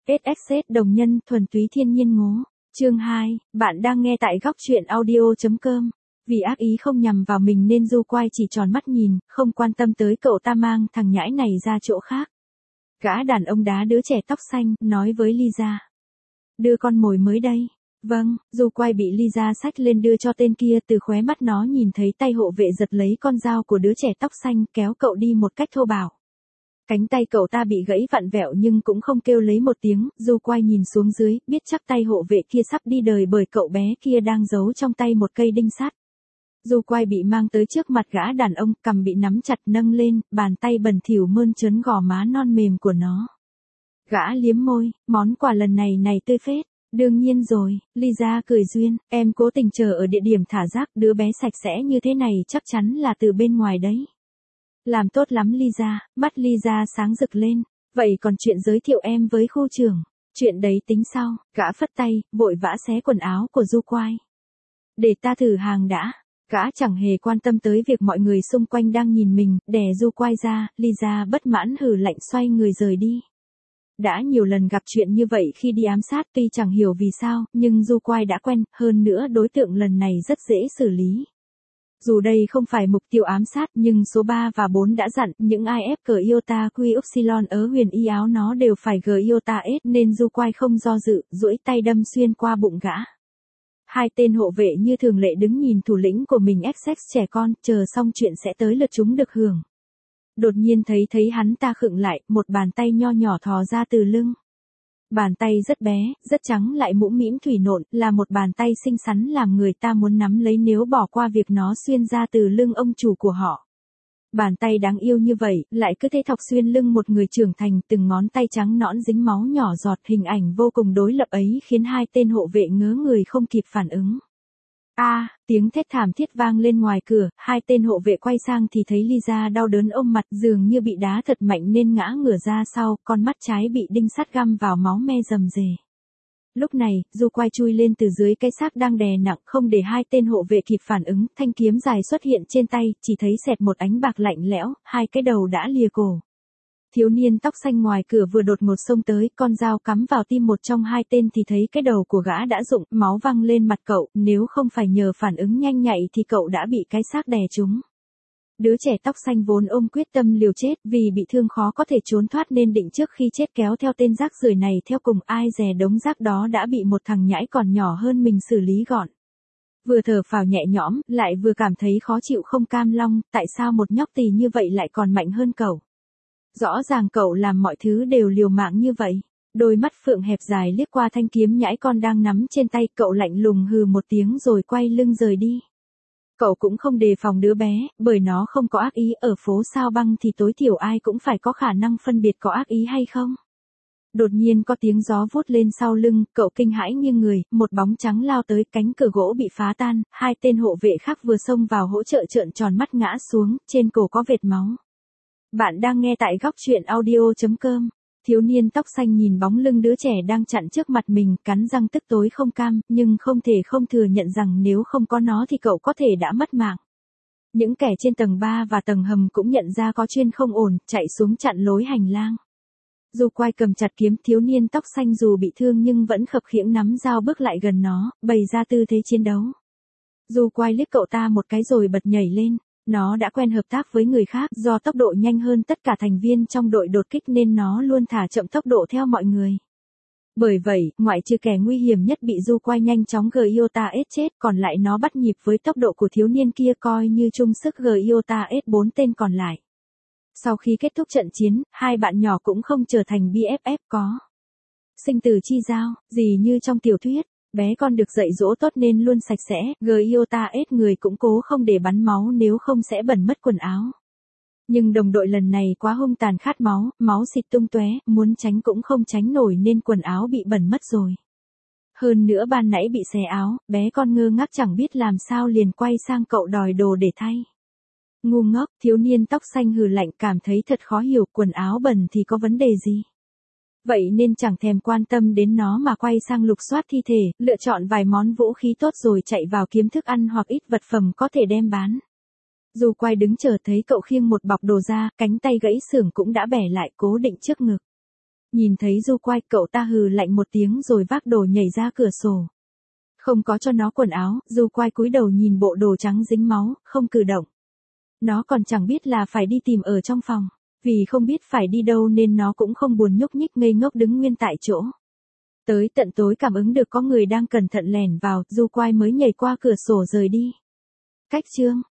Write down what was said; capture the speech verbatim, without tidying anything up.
ét ích ét đồng nhân thuần túy thiên nhiên ngố. Chương hai, bạn đang nghe tại góc truyện audio chấm com. Vì ác ý không nhằm vào mình nên Du Quai chỉ tròn mắt nhìn, không quan tâm tới cậu ta mang thằng nhãi này ra chỗ khác. Gã đàn ông đá đứa trẻ tóc xanh, nói với Lisa. Đưa con mồi mới đây. Vâng, Du Quai bị Lisa xách lên đưa cho tên kia, từ khóe mắt nó nhìn thấy tay hộ vệ giật lấy con dao của đứa trẻ tóc xanh, kéo cậu đi một cách thô bạo. Cánh tay cậu ta bị gãy vặn vẹo nhưng cũng không kêu lấy một tiếng. Du Quai nhìn xuống dưới, biết chắc tay hộ vệ kia sắp đi đời bởi cậu bé kia đang giấu trong tay một cây đinh sắt. Du Quai bị mang tới trước mặt gã đàn ông, cằm bị nắm chặt nâng lên, bàn tay bẩn thỉu mơn trớn gò má non mềm của nó. Gã liếm môi, món quà lần này này tươi phết. Đương nhiên rồi, Lisa cười duyên, em cố tình chờ ở địa điểm thả rác, đứa bé sạch sẽ như thế này chắc chắn là từ bên ngoài đấy. Làm tốt lắm Lisa, mắt Lisa sáng rực lên, vậy còn chuyện giới thiệu em với khu trưởng, chuyện đấy tính sau. Gã phất tay, vội vã xé quần áo của Du Quai. Để ta thử hàng đã. Gã chẳng hề quan tâm tới việc mọi người xung quanh đang nhìn mình, đè Du Quai ra. Lisa bất mãn hừ lạnh xoay người rời đi. Đã nhiều lần gặp chuyện như vậy khi đi ám sát, tuy chẳng hiểu vì sao, nhưng Du Quai đã quen, hơn nữa đối tượng lần này rất dễ xử lý. Dù đây không phải mục tiêu ám sát, nhưng số ba và bốn đã dặn, những ai ép cờ Iota Quy Upsilon ở huyền y áo nó đều phải G Iota S, nên Du Quai không do dự, duỗi tay đâm xuyên qua bụng gã. Hai tên hộ vệ như thường lệ đứng nhìn thủ lĩnh của mình ép ích trẻ con, chờ xong chuyện sẽ tới lượt chúng được hưởng. Đột nhiên thấy thấy hắn ta khựng lại, một bàn tay nho nhỏ thò ra từ lưng. Bàn tay rất bé, rất trắng lại mũm mĩm thủy nộn, là một bàn tay xinh xắn làm người ta muốn nắm lấy nếu bỏ qua việc nó xuyên ra từ lưng ông chủ của họ. Bàn tay đáng yêu như vậy, lại cứ thế thọc xuyên lưng một người trưởng thành, từng ngón tay trắng nõn dính máu nhỏ giọt, hình ảnh vô cùng đối lập ấy khiến hai tên hộ vệ ngớ người không kịp phản ứng. A, à, tiếng thét thảm thiết vang lên ngoài cửa, hai tên hộ vệ quay sang thì thấy Lisa đau đớn ôm mặt, dường như bị đá thật mạnh nên ngã ngửa ra sau, con mắt trái bị đinh sắt găm vào máu me rầm rề. Lúc này, Du Quai chui lên từ dưới cái xác đang đè nặng, không để hai tên hộ vệ kịp phản ứng, thanh kiếm dài xuất hiện trên tay, chỉ thấy xẹt một ánh bạc lạnh lẽo, hai cái đầu đã lìa cổ. Thiếu niên tóc xanh ngoài cửa vừa đột ngột xông tới, con dao cắm vào tim một trong hai tên thì thấy cái đầu của gã đã rụng, máu văng lên mặt cậu, nếu không phải nhờ phản ứng nhanh nhạy thì cậu đã bị cái xác đè trúng. Đứa trẻ tóc xanh vốn ôm quyết tâm liều chết, vì bị thương khó có thể trốn thoát nên định trước khi chết kéo theo tên rác rưởi này theo cùng, ai dè đống rác đó đã bị một thằng nhãi còn nhỏ hơn mình xử lý gọn. Vừa thở phào nhẹ nhõm, lại vừa cảm thấy khó chịu không cam lòng, tại sao một nhóc tì như vậy lại còn mạnh hơn cậu? Rõ ràng cậu làm mọi thứ đều liều mạng như vậy. Đôi mắt phượng hẹp dài liếc qua thanh kiếm nhãi con đang nắm trên tay, cậu lạnh lùng hừ một tiếng rồi quay lưng rời đi. Cậu cũng không đề phòng đứa bé, bởi nó không có ác ý, ở phố Sao Băng thì tối thiểu ai cũng phải có khả năng phân biệt có ác ý hay không. Đột nhiên có tiếng gió vút lên sau lưng, cậu kinh hãi nghiêng người, một bóng trắng lao tới, cánh cửa gỗ bị phá tan, hai tên hộ vệ khác vừa xông vào hỗ trợ trợn tròn mắt ngã xuống, trên cổ có vệt máu. Bạn đang nghe tại góc truyện audio chấm com. Thiếu niên tóc xanh nhìn bóng lưng đứa trẻ đang chặn trước mặt mình, cắn răng tức tối không cam, nhưng không thể không thừa nhận rằng nếu không có nó thì cậu có thể đã mất mạng. Những kẻ trên tầng ba và tầng hầm cũng nhận ra có chuyện không ổn, chạy xuống chặn lối hành lang. Du Quai cầm chặt kiếm, thiếu niên tóc xanh dù bị thương nhưng vẫn khập khiễng nắm dao bước lại gần nó, bày ra tư thế chiến đấu. Du Quai liếc cậu ta một cái rồi bật nhảy lên. Nó đã quen hợp tác với người khác, do tốc độ nhanh hơn tất cả thành viên trong đội đột kích nên nó luôn thả chậm tốc độ theo mọi người. Bởi vậy, ngoại trừ kẻ nguy hiểm nhất bị Du Quai nhanh chóng G Iota S chết, còn lại nó bắt nhịp với tốc độ của thiếu niên kia, coi như chung sức G Iota S bốn tên còn lại. Sau khi kết thúc trận chiến, hai bạn nhỏ cũng không trở thành B F F có sinh tử chi giao, gì như trong tiểu thuyết. Bé con được dạy dỗ tốt nên luôn sạch sẽ, G Iota S người cũng cố không để bắn máu nếu không sẽ bẩn mất quần áo. Nhưng đồng đội lần này quá hung tàn khát máu, máu xịt tung tóe, muốn tránh cũng không tránh nổi nên quần áo bị bẩn mất rồi. Hơn nữa ban nãy bị xé áo, bé con ngơ ngác chẳng biết làm sao liền quay sang cậu đòi đồ để thay. Ngu ngốc, thiếu niên tóc xanh hừ lạnh cảm thấy thật khó hiểu, quần áo bẩn thì có vấn đề gì. Vậy nên chẳng thèm quan tâm đến nó mà quay sang lục soát thi thể, lựa chọn vài món vũ khí tốt rồi chạy vào kiếm thức ăn hoặc ít vật phẩm có thể đem bán. Du Quai đứng chờ thấy cậu khiêng một bọc đồ ra, cánh tay gãy xưởng cũng đã bẻ lại cố định trước ngực. Nhìn thấy Du Quai, cậu ta hừ lạnh một tiếng rồi vác đồ nhảy ra cửa sổ. Không có cho nó quần áo, Du Quai cúi đầu nhìn bộ đồ trắng dính máu, không cử động. Nó còn chẳng biết là phải đi tìm ở trong phòng. Vì không biết phải đi đâu nên nó cũng không buồn nhúc nhích, ngây ngốc đứng nguyên tại chỗ. Tới tận tối cảm ứng được có người đang cẩn thận lẻn vào, Du Quai mới nhảy qua cửa sổ rời đi. Cách chương